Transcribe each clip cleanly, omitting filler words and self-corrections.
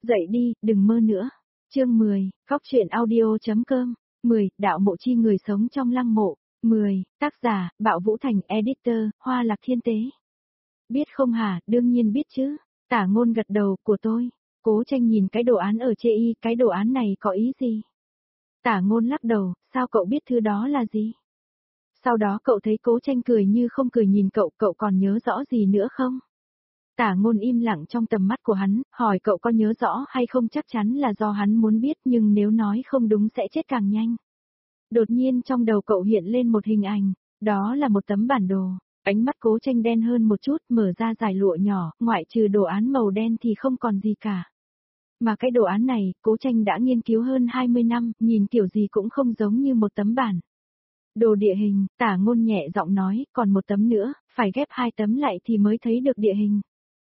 Dậy đi, đừng mơ nữa. Chương 10, Cóc truyện audio.com. 10, Đạo mộ chi người sống trong lăng mộ. 10, tác giả, Bạo Vũ Thành, editor, Hoa Lạc Thiên Tế. Biết không hả, đương nhiên biết chứ. Tả Ngôn gật đầu, của tôi. Cố Tranh nhìn cái đồ án ở chê y, cái đồ án này có ý gì? Tả Ngôn lắc đầu, sao cậu biết thứ đó là gì? Sau đó cậu thấy Cố Tranh cười như không cười nhìn cậu, cậu còn nhớ rõ gì nữa không? Tả Ngôn im lặng trong tầm mắt của hắn, hỏi cậu có nhớ rõ hay không, chắc chắn là do hắn muốn biết, nhưng nếu nói không đúng sẽ chết càng nhanh. Đột nhiên trong đầu cậu hiện lên một hình ảnh, đó là một tấm bản đồ. Ánh mắt Cố Tranh đen hơn một chút, mở ra dải lụa nhỏ, ngoại trừ đồ án màu đen thì không còn gì cả. Mà cái đồ án này, Cố Tranh đã nghiên cứu hơn 20 năm, nhìn kiểu gì cũng không giống như một tấm bản đồ địa hình. Tả Ngôn nhẹ giọng nói, còn một tấm nữa, phải ghép 2 tấm lại thì mới thấy được địa hình.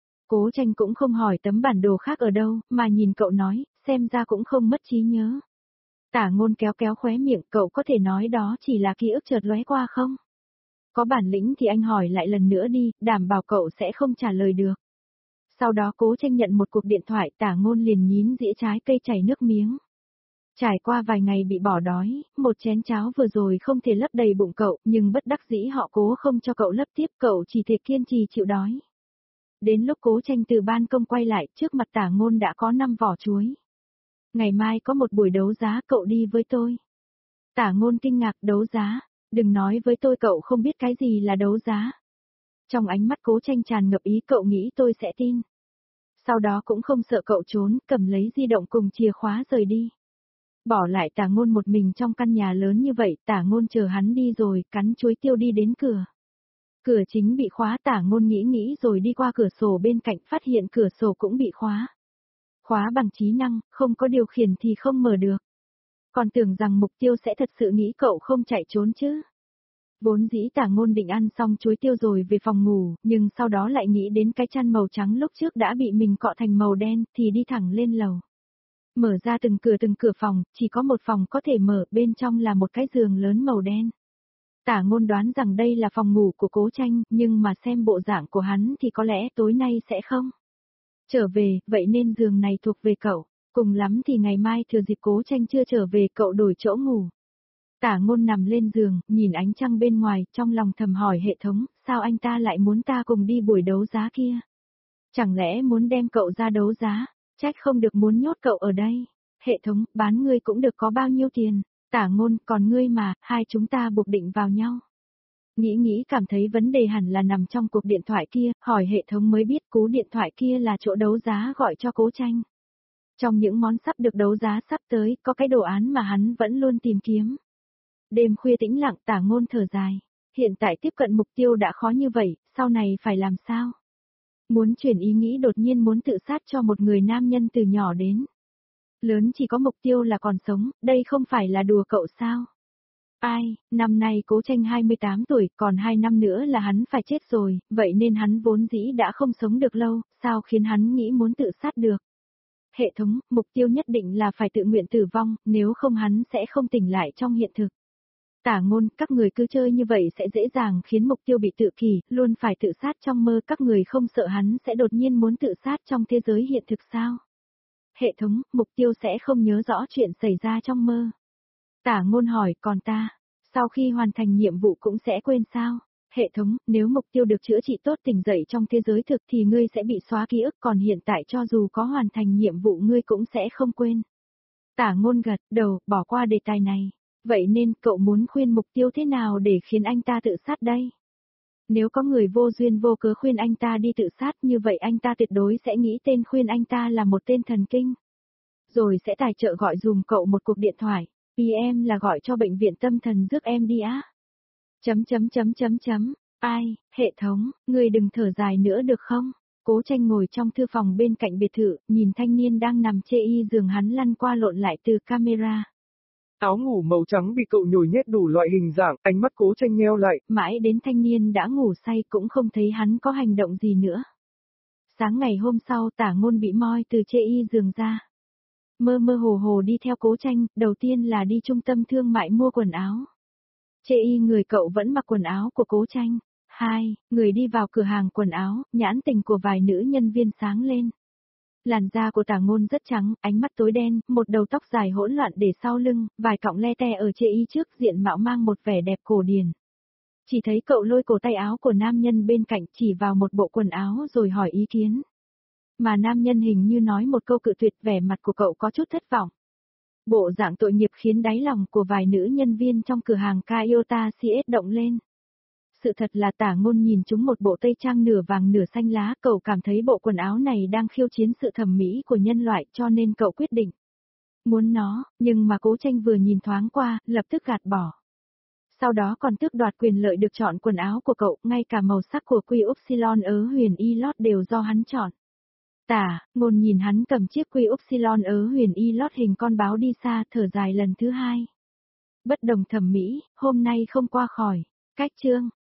Cố Tranh cũng không hỏi tấm bản đồ khác ở đâu, mà nhìn cậu nói, xem ra cũng không mất trí nhớ. Tả Ngôn kéo kéo khóe miệng, cậu có thể nói đó chỉ là ký ức chợt lóe qua không? Có bản lĩnh thì anh hỏi lại lần nữa đi, đảm bảo cậu sẽ không trả lời được. Sau đó Cố Tranh nhận một cuộc điện thoại, Tả Ngôn liền nhín dĩa trái cây chảy nước miếng. Trải qua vài ngày bị bỏ đói, một chén cháo vừa rồi không thể lấp đầy bụng cậu, nhưng bất đắc dĩ họ cố không cho cậu lấp tiếp, cậu chỉ thể kiên trì chịu đói. Đến lúc Cố Tranh từ ban công quay lại, trước mặt Tả Ngôn đã có 5 vỏ chuối. Ngày mai có một buổi đấu giá, cậu đi với tôi. Tả Ngôn kinh ngạc, đấu giá? Đừng nói với tôi cậu không biết cái gì là đấu giá. Trong ánh mắt Cố Tranh tràn ngập ý, cậu nghĩ tôi sẽ tin. Sau đó cũng không sợ cậu trốn, cầm lấy di động cùng chìa khóa rời đi. Bỏ lại Tả Ngôn một mình trong căn nhà lớn như vậy, Tả Ngôn chờ hắn đi rồi, cắn chuối tiêu đi đến cửa. Cửa chính bị khóa, Tả Ngôn nghĩ rồi đi qua cửa sổ bên cạnh, phát hiện cửa sổ cũng bị khóa. Khóa bằng trí năng, không có điều khiển thì không mở được. Còn tưởng rằng mục tiêu sẽ thật sự nghĩ cậu không chạy trốn chứ. Vốn dĩ Tả Ngôn định ăn xong chuối tiêu rồi về phòng ngủ, nhưng sau đó lại nghĩ đến cái chăn màu trắng lúc trước đã bị mình cọ thành màu đen, thì đi thẳng lên lầu. Mở ra từng cửa phòng, chỉ có một phòng có thể mở, bên trong là một cái giường lớn màu đen. Tả Ngôn đoán rằng đây là phòng ngủ của Cố Tranh, nhưng mà xem bộ dạng của hắn thì có lẽ tối nay sẽ không trở về, vậy nên giường này thuộc về cậu. Cùng lắm thì ngày mai thừa dịp Cố Tranh chưa trở về cậu đổi chỗ ngủ. Tả Ngôn nằm lên giường, nhìn ánh trăng bên ngoài, trong lòng thầm hỏi hệ thống, sao anh ta lại muốn ta cùng đi buổi đấu giá kia? Chẳng lẽ muốn đem cậu ra đấu giá? Trách không được muốn nhốt cậu ở đây. Hệ thống, bán ngươi cũng được có bao nhiêu tiền? Tả Ngôn, còn ngươi mà, hai chúng ta buộc định vào nhau. Nghĩ cảm thấy vấn đề hẳn là nằm trong cuộc điện thoại kia, hỏi hệ thống mới biết cú điện thoại kia là chỗ đấu giá gọi cho Cố Tranh. Trong những món sắp được đấu giá sắp tới, có cái đồ án mà hắn vẫn luôn tìm kiếm. Đêm khuya tĩnh lặng, Tả Ngôn thở dài. Hiện tại tiếp cận mục tiêu đã khó như vậy, sau này phải làm sao? Muốn chuyển ý nghĩ, đột nhiên muốn tự sát cho một người nam nhân từ nhỏ đến lớn chỉ có mục tiêu là còn sống, đây không phải là đùa cậu sao? Ai, năm nay Cố Tranh 28 tuổi, còn 2 năm nữa là hắn phải chết rồi, vậy nên hắn vốn dĩ đã không sống được lâu, sao khiến hắn nghĩ muốn tự sát được? Hệ thống, mục tiêu nhất định là phải tự nguyện tử vong, nếu không hắn sẽ không tỉnh lại trong hiện thực. Tả Ngôn, các người cứ chơi như vậy sẽ dễ dàng khiến mục tiêu bị tự kỷ, luôn phải tự sát trong mơ, các người không sợ hắn sẽ đột nhiên muốn tự sát trong thế giới hiện thực sao? Hệ thống, mục tiêu sẽ không nhớ rõ chuyện xảy ra trong mơ. Tả Ngôn hỏi, còn ta, sau khi hoàn thành nhiệm vụ cũng sẽ quên sao? Hệ thống, nếu mục tiêu được chữa trị tốt tỉnh dậy trong thế giới thực thì ngươi sẽ bị xóa ký ức, còn hiện tại cho dù có hoàn thành nhiệm vụ ngươi cũng sẽ không quên. Tả Ngôn gật đầu, bỏ qua đề tài này. Vậy nên cậu muốn khuyên mục tiêu thế nào để khiến anh ta tự sát đây? Nếu có người vô duyên vô cớ khuyên anh ta đi tự sát, như vậy anh ta tuyệt đối sẽ nghĩ tên khuyên anh ta là một tên thần kinh. Rồi sẽ tài trợ gọi dùm cậu một cuộc điện thoại. PM là gọi cho bệnh viện tâm thần rước em đi á. Ai, hệ thống, người đừng thở dài nữa được không? Cố Tranh ngồi trong thư phòng bên cạnh biệt thự, nhìn thanh niên đang nằm chê y giường hắn lăn qua lộn lại từ camera. Áo ngủ màu trắng bị cậu nhồi nhét đủ loại hình dạng, ánh mắt Cố Tranh nheo lại. Mãi đến thanh niên đã ngủ say cũng không thấy hắn có hành động gì nữa. Sáng ngày hôm sau Tả Ngôn bị moi từ chê y giường ra. Mơ hồ đi theo Cố Tranh, đầu tiên là đi trung tâm thương mại mua quần áo. Chê y người cậu vẫn mặc quần áo của Cố Tranh. 2, người đi vào cửa hàng quần áo, nhãn tình của vài nữ nhân viên sáng lên. Làn da của Tả Ngôn rất trắng, ánh mắt tối đen, một đầu tóc dài hỗn loạn để sau lưng, vài cọng le te ở chê y trước, diện mạo mang một vẻ đẹp cổ điển. Chỉ thấy cậu lôi cổ tay áo của nam nhân bên cạnh chỉ vào một bộ quần áo rồi hỏi ý kiến. Mà nam nhân hình như nói một câu cự tuyệt, vẻ mặt của cậu có chút thất vọng. Bộ dạng tội nghiệp khiến đáy lòng của vài nữ nhân viên trong cửa hàng Toyota CS động lên. Sự thật là Tả Ngôn nhìn chúng một bộ tây trang nửa vàng nửa xanh lá, cậu cảm thấy bộ quần áo này đang khiêu chiến sự thẩm mỹ của nhân loại cho nên cậu quyết định muốn nó, nhưng mà Cố Tranh vừa nhìn thoáng qua, lập tức gạt bỏ. Sau đó còn tước đoạt quyền lợi được chọn quần áo của cậu, ngay cả màu sắc của Quy Upsilon ớ huyền y lót đều do hắn chọn. Tả Ngôn nhìn hắn cầm chiếc Quy Upsilon ớ huyền y lót hình con báo đi xa, thở dài lần thứ hai. Bất đồng thẩm mỹ, hôm nay không qua khỏi. Cách chương